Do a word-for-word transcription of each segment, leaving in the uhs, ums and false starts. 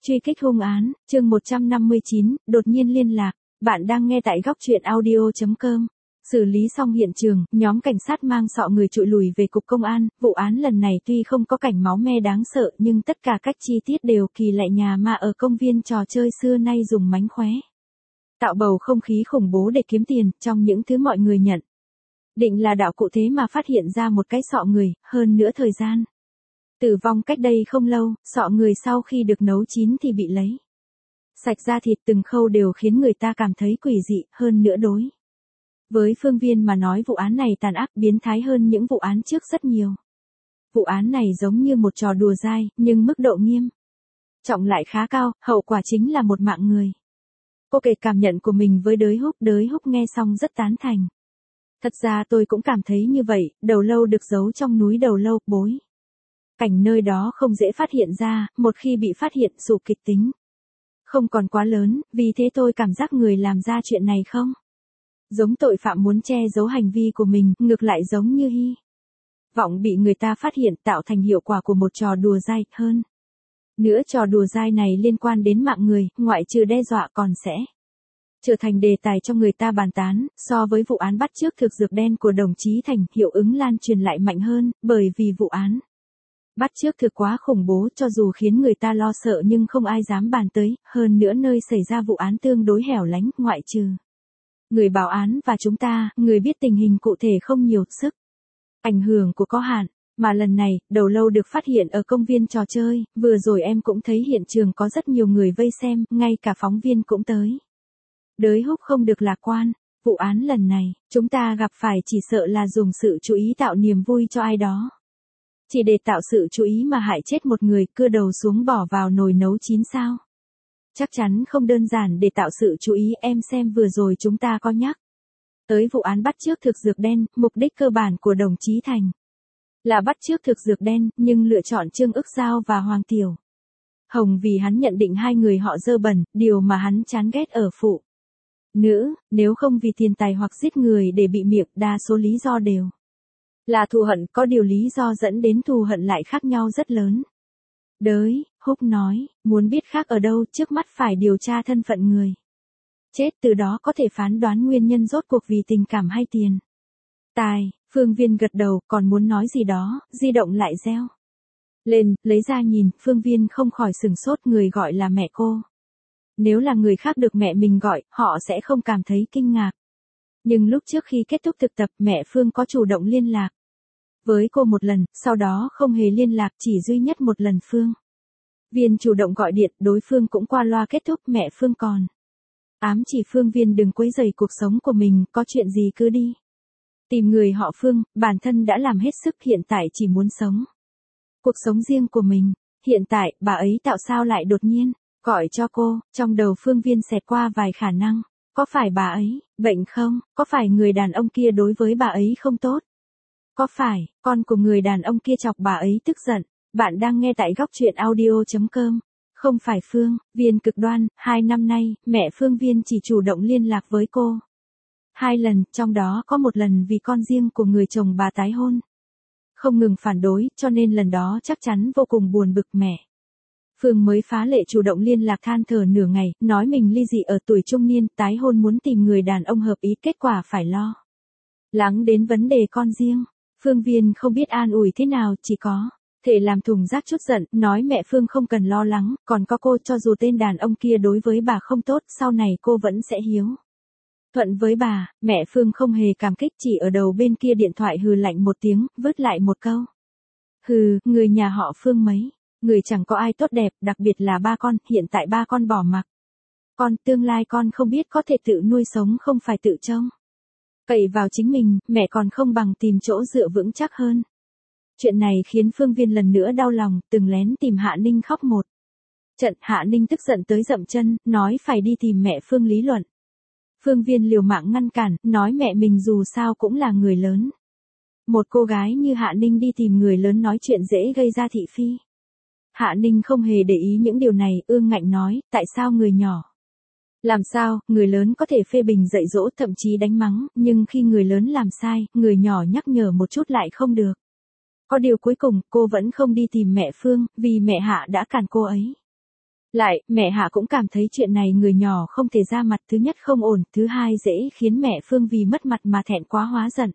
Truy kích hung án, chương một trăm năm mươi chín, đột nhiên liên lạc. Bạn đang nghe tại góc truyện audio chấm com. Xử lý xong hiện trường, nhóm cảnh sát mang sọ người trụi lùi về cục công an. Vụ án lần này tuy không có cảnh máu me đáng sợ nhưng tất cả các chi tiết đều kỳ lạ nhà ma ở công viên trò chơi xưa nay dùng mánh khóe. Tạo bầu không khí khủng bố để kiếm tiền trong những thứ mọi người nhận. Định là đạo cụ thế mà phát hiện ra một cái sọ người, hơn nữa thời gian. Tử vong cách đây không lâu, sọ người sau khi được nấu chín thì bị lấy sạch da thịt, từng khâu đều khiến người ta cảm thấy quỷ dị, hơn nữa đối với Phương Viên mà nói vụ án này tàn ác biến thái hơn những vụ án trước rất nhiều. Vụ án này giống như một trò đùa dai, nhưng mức độ nghiêm trọng lại khá cao, hậu quả chính là một mạng người. Cô kể cảm nhận của mình với Đới Húc, Đới Húc nghe xong rất tán thành. Thật ra tôi cũng cảm thấy như vậy, đầu lâu được giấu trong núi đầu lâu, bối cảnh nơi đó không dễ phát hiện ra, một khi bị phát hiện dù kịch tính không còn quá lớn, vì thế tôi cảm giác người làm ra chuyện này không giống tội phạm muốn che giấu hành vi của mình, ngược lại giống như hy vọng bị người ta phát hiện, tạo thành hiệu quả của một trò đùa dai. Hơn nữa trò đùa dai này liên quan đến mạng người, ngoại trừ đe dọa còn sẽ trở thành đề tài cho người ta bàn tán. So với vụ án bắt chước thực dược đen của đồng chí Thành, hiệu ứng lan truyền lại mạnh hơn, bởi vì vụ án bắt chước thực quá khủng bố, cho dù khiến người ta lo sợ nhưng không ai dám bàn tới. Hơn nữa nơi xảy ra vụ án tương đối hẻo lánh, ngoại trừ người báo án và chúng ta, người biết tình hình cụ thể không nhiều, sức ảnh hưởng của có hạn. Mà lần này, đầu lâu được phát hiện ở công viên trò chơi, vừa rồi em cũng thấy hiện trường có rất nhiều người vây xem, ngay cả phóng viên cũng tới. Đới Húc không được lạc quan, vụ án lần này, chúng ta gặp phải chỉ sợ là dùng sự chú ý tạo niềm vui cho ai đó. Chỉ để tạo sự chú ý mà hại chết một người, cưa đầu xuống bỏ vào nồi nấu chín sao? Chắc chắn không đơn giản để tạo sự chú ý. Em xem vừa rồi chúng ta có nhắc tới vụ án bắt chước thực dược đen, mục đích cơ bản của đồng chí Thành là bắt chước thực dược đen, nhưng lựa chọn Trương Ức Giao và Hoàng Tiểu Hồng vì hắn nhận định hai người họ dơ bẩn, điều mà hắn chán ghét ở phụ nữ, nếu không vì tiền tài hoặc giết người để bị miệng, đa số lý do đều là thù hận, có điều lý do dẫn đến thù hận lại khác nhau rất lớn. Đới Húc nói, muốn biết khác ở đâu, trước mắt phải điều tra thân phận người chết, từ đó có thể phán đoán nguyên nhân rốt cuộc vì tình cảm hay tiền tài. Phương Viên gật đầu, còn muốn nói gì đó, di động lại reo lên, lấy ra nhìn. Phương Viên không khỏi sửng sốt, người gọi là mẹ cô. Nếu là người khác được mẹ mình gọi, họ sẽ không cảm thấy kinh ngạc. Nhưng lúc trước khi kết thúc thực tập, mẹ Phương có chủ động liên lạc với cô một lần, sau đó không hề liên lạc, chỉ duy nhất một lần Phương Viên chủ động gọi điện, đối phương cũng qua loa kết thúc. Mẹ Phương còn ám chỉ Phương Viên đừng quấy rầy cuộc sống của mình, có chuyện gì cứ đi tìm người họ Phương, bản thân đã làm hết sức, hiện tại chỉ muốn sống cuộc sống riêng của mình. Hiện tại, bà ấy tạo sao lại đột nhiên gọi cho cô? Trong đầu Phương Viên xẹt qua vài khả năng. Có phải bà ấy bệnh không? Có phải người đàn ông kia đối với bà ấy không tốt? Có phải con của người đàn ông kia chọc bà ấy tức giận? Bạn đang nghe tại góc truyện audio chấm com. Không phải Phương Viên cực đoan, hai năm nay, mẹ Phương Viên chỉ chủ động liên lạc với cô hai lần, trong đó có một lần vì con riêng của người chồng bà tái hôn không ngừng phản đối, cho nên lần đó chắc chắn vô cùng buồn bực. Mẹ Phương mới phá lệ chủ động liên lạc, than thở nửa ngày, nói mình ly dị ở tuổi trung niên, tái hôn, muốn tìm người đàn ông hợp ý, kết quả phải lo lắng đến vấn đề con riêng. Phương Viên không biết an ủi thế nào, chỉ có thể làm thùng rác chút giận, nói mẹ Phương không cần lo lắng, còn có cô, cho dù tên đàn ông kia đối với bà không tốt, sau này cô vẫn sẽ hiếu thuận với bà. Mẹ Phương không hề cảm kích, chỉ ở đầu bên kia điện thoại hừ lạnh một tiếng, vứt lại một câu: hừ, người nhà họ Phương mấy người chẳng có ai tốt đẹp, đặc biệt là ba con, hiện tại ba con bỏ mặc con, tương lai con không biết có thể tự nuôi sống không phải tự trông cậy vào chính mình, mẹ còn không bằng tìm chỗ dựa vững chắc hơn. Chuyện này khiến Phương Viên lần nữa đau lòng, từng lén tìm Hạ Ninh khóc một trận. Hạ Ninh tức giận tới dậm chân, nói phải đi tìm mẹ Phương lý luận. Phương Viên liều mạng ngăn cản, nói mẹ mình dù sao cũng là người lớn. Một cô gái như Hạ Ninh đi tìm người lớn nói chuyện dễ gây ra thị phi. Hạ Ninh không hề để ý những điều này, ương ngạnh nói, tại sao người nhỏ? Làm sao, người lớn có thể phê bình dạy dỗ, thậm chí đánh mắng, nhưng khi người lớn làm sai, người nhỏ nhắc nhở một chút lại không được. Có điều cuối cùng, cô vẫn không đi tìm mẹ Phương, vì mẹ Hạ đã cản cô ấy Lại, mẹ Hạ cũng cảm thấy chuyện này người nhỏ không thể ra mặt, thứ nhất không ổn, thứ hai dễ khiến mẹ Phương vì mất mặt mà thẹn quá hóa giận.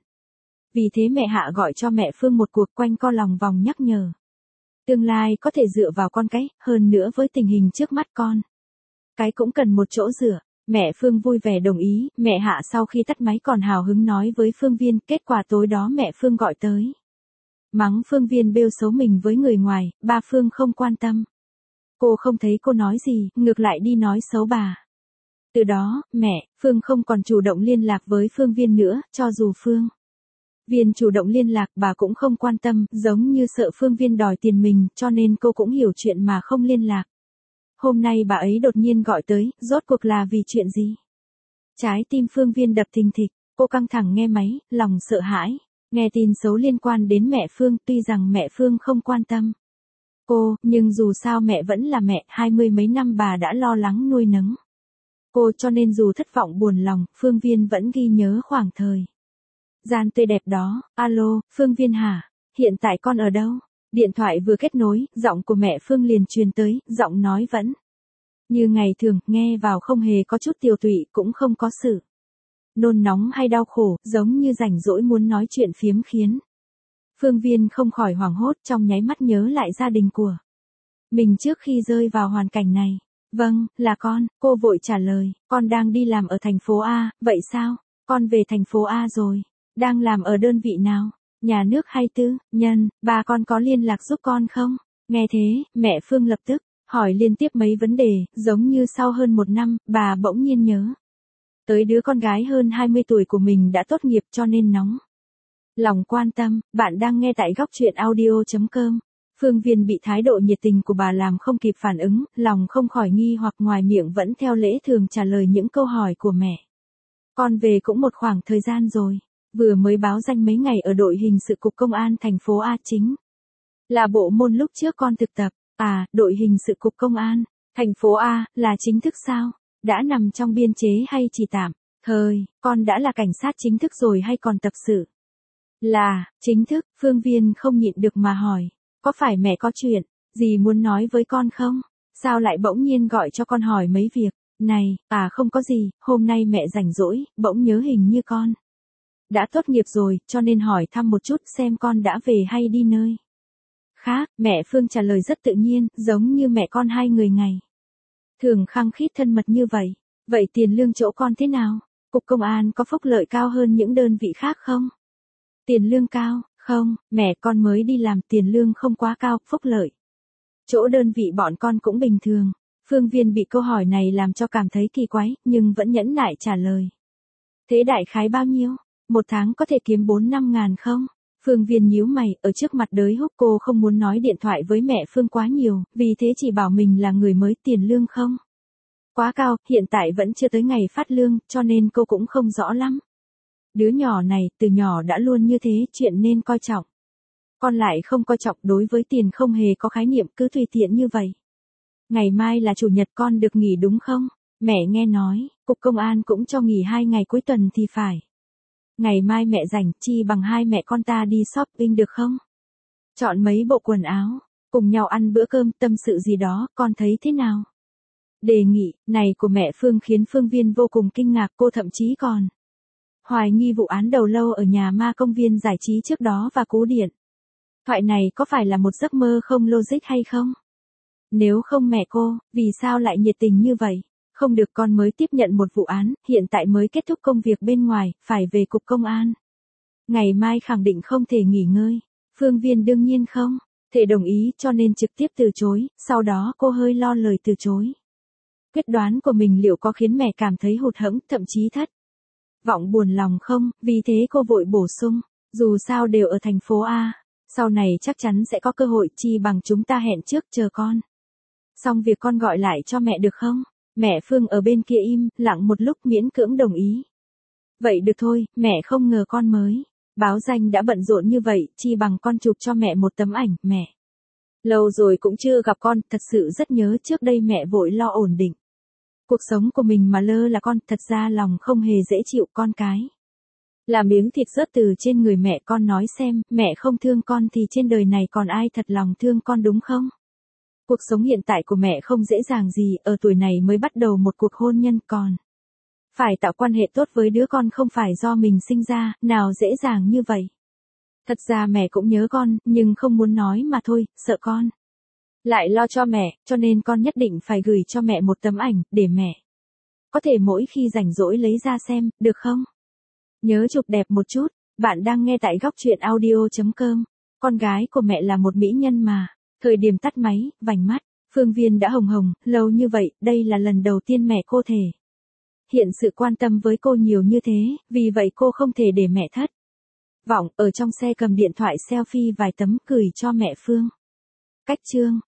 Vì thế mẹ Hạ gọi cho mẹ Phương một cuộc quanh co lòng vòng nhắc nhở. Tương lai có thể dựa vào con cái, hơn nữa với tình hình trước mắt con. Cái cũng cần một chỗ dựa. Mẹ Phương vui vẻ đồng ý, mẹ Hạ sau khi tắt máy còn hào hứng nói với Phương Viên, kết quả tối đó mẹ Phương gọi tới. Mắng Phương Viên bêu xấu mình với người ngoài, ba Phương không quan tâm. Cô không thấy cô nói gì, ngược lại đi nói xấu bà. Từ đó, mẹ, Phương không còn chủ động liên lạc với Phương Viên nữa, cho dù Phương Viên chủ động liên lạc bà cũng không quan tâm, giống như sợ Phương Viên đòi tiền mình, cho nên cô cũng hiểu chuyện mà không liên lạc. Hôm nay bà ấy đột nhiên gọi tới, rốt cuộc là vì chuyện gì? Trái tim Phương Viên đập thình thịch, cô căng thẳng nghe máy, lòng sợ hãi. Nghe tin xấu liên quan đến mẹ Phương, tuy rằng mẹ Phương không quan tâm cô, nhưng dù sao mẹ vẫn là mẹ, hai mươi mấy năm bà đã lo lắng nuôi nấng cô, cho nên dù thất vọng buồn lòng, Phương Viên vẫn ghi nhớ khoảng thời gian tươi đẹp đó. Alo, Phương Viên hả? Hiện tại con ở đâu? Điện thoại vừa kết nối, giọng của mẹ Phương liền truyền tới, giọng nói vẫn như ngày thường, nghe vào không hề có chút tiều tụy, cũng không có sự nôn nóng hay đau khổ, giống như rảnh rỗi muốn nói chuyện phiếm khiến Phương Viên không khỏi hoảng hốt, trong nháy mắt nhớ lại gia đình của mình trước khi rơi vào hoàn cảnh này. Vâng, là con, cô vội trả lời, con đang đi làm ở thành phố A, vậy sao? Con về thành phố A rồi, đang làm ở đơn vị nào? Nhà nước hay tư, nhân, ba con có liên lạc giúp con không? Nghe thế, mẹ Phương lập tức hỏi liên tiếp mấy vấn đề, giống như sau hơn một năm, bà bỗng nhiên nhớ tới đứa con gái hơn hai mươi tuổi của mình đã tốt nghiệp, cho nên nóng lòng quan tâm. Bạn đang nghe tại góc truyện audio chấm com. Phương Viên bị thái độ nhiệt tình của bà làm không kịp phản ứng, lòng không khỏi nghi hoặc, ngoài miệng vẫn theo lễ thường trả lời những câu hỏi của mẹ. Con về cũng một khoảng thời gian rồi, vừa mới báo danh mấy ngày ở đội hình sự cục công an thành phố A, chính là bộ môn lúc trước con thực tập. À, đội hình sự cục công an thành phố A là chính thức sao? Đã nằm trong biên chế hay chỉ tạm thời? Con đã là cảnh sát chính thức rồi hay còn tập sự? Là chính thức. Phương Viên không nhịn được mà hỏi, có phải mẹ có chuyện gì muốn nói với con không? Sao lại bỗng nhiên gọi cho con hỏi mấy việc này? À không có gì, hôm nay mẹ rảnh rỗi, bỗng nhớ hình như con đã tốt nghiệp rồi, cho nên hỏi thăm một chút xem con đã về hay đi nơi khác. Mẹ Phương trả lời rất tự nhiên, giống như mẹ con hai người ngày thường khăng khít thân mật như vậy. Vậy tiền lương chỗ con thế nào? Cục công an có phúc lợi cao hơn những đơn vị khác không? Tiền lương cao, không, mẹ con mới đi làm, tiền lương không quá cao, phúc lợi chỗ đơn vị bọn con cũng bình thường. Phương Viên bị câu hỏi này làm cho cảm thấy kỳ quái, nhưng vẫn nhẫn nại trả lời. Thế đại khái bao nhiêu? Một tháng có thể kiếm bốn năm ngàn không? Phương Viên nhíu mày, ở trước mặt đới húc cô không muốn nói điện thoại với mẹ Phương quá nhiều, vì thế chỉ bảo mình là người mới, tiền lương không quá cao, hiện tại vẫn chưa tới ngày phát lương, cho nên cô cũng không rõ lắm. Đứa nhỏ này, từ nhỏ đã luôn như thế, chuyện nên coi trọng. Con lại không coi trọng, đối với tiền không hề có khái niệm, cứ tùy tiện như vậy. Ngày mai là chủ nhật, con được nghỉ đúng không? Mẹ nghe nói, cục công an cũng cho nghỉ hai ngày cuối tuần thì phải. Ngày mai mẹ rảnh, chi bằng hai mẹ con ta đi shopping được không? Chọn mấy bộ quần áo, cùng nhau ăn bữa cơm, tâm sự gì đó, con thấy thế nào? Đề nghị này của mẹ Phương khiến Phương Viên vô cùng kinh ngạc, cô thậm chí còn hoài nghi vụ án đầu lâu ở nhà ma công viên giải trí trước đó và cú điện thoại này có phải là một giấc mơ không logic hay không? Nếu không mẹ cô, vì sao lại nhiệt tình như vậy? Không được, con mới tiếp nhận một vụ án, hiện tại mới kết thúc công việc bên ngoài, phải về cục công an. Ngày mai khẳng định không thể nghỉ ngơi. Phương Viên đương nhiên không thể đồng ý, cho nên trực tiếp từ chối, sau đó cô hơi lo lời từ chối. Quyết đoán của mình liệu có khiến mẹ cảm thấy hụt hẫng, thậm chí thất vọng buồn lòng không? Vì thế cô vội bổ sung, dù sao đều ở thành phố A, sau này chắc chắn sẽ có cơ hội, chi bằng chúng ta hẹn trước, chờ con xong việc con gọi lại cho mẹ được không? Mẹ Phương ở bên kia im lặng một lúc, miễn cưỡng đồng ý. Vậy được thôi, mẹ không ngờ con mới báo danh đã bận rộn như vậy, chi bằng con chụp cho mẹ một tấm ảnh, mẹ lâu rồi cũng chưa gặp con, thật sự rất nhớ, trước đây mẹ vội lo ổn định cuộc sống của mình mà lơ là con, thật ra lòng không hề dễ chịu, con cái là miếng thịt rớt từ trên người mẹ, con nói xem, mẹ không thương con thì trên đời này còn ai thật lòng thương con đúng không? Cuộc sống hiện tại của mẹ không dễ dàng gì, ở tuổi này mới bắt đầu một cuộc hôn nhân còn. Phải tạo quan hệ tốt với đứa con không phải do mình sinh ra, nào dễ dàng như vậy. Thật ra mẹ cũng nhớ con, nhưng không muốn nói mà thôi, sợ con lại lo cho mẹ, cho nên con nhất định phải gửi cho mẹ một tấm ảnh, để mẹ có thể mỗi khi rảnh rỗi lấy ra xem, được không? Nhớ chụp đẹp một chút, bạn đang nghe tại góc truyện audio chấm com. Con gái của mẹ là một mỹ nhân mà. Thời điểm tắt máy, vành mắt, Phương Viên đã hồng hồng, lâu như vậy, đây là lần đầu tiên mẹ cô thể hiện sự quan tâm với cô nhiều như thế, vì vậy cô không thể để mẹ thất vọng, ở trong xe cầm điện thoại selfie vài tấm gửi cho mẹ Phương Cách Trương.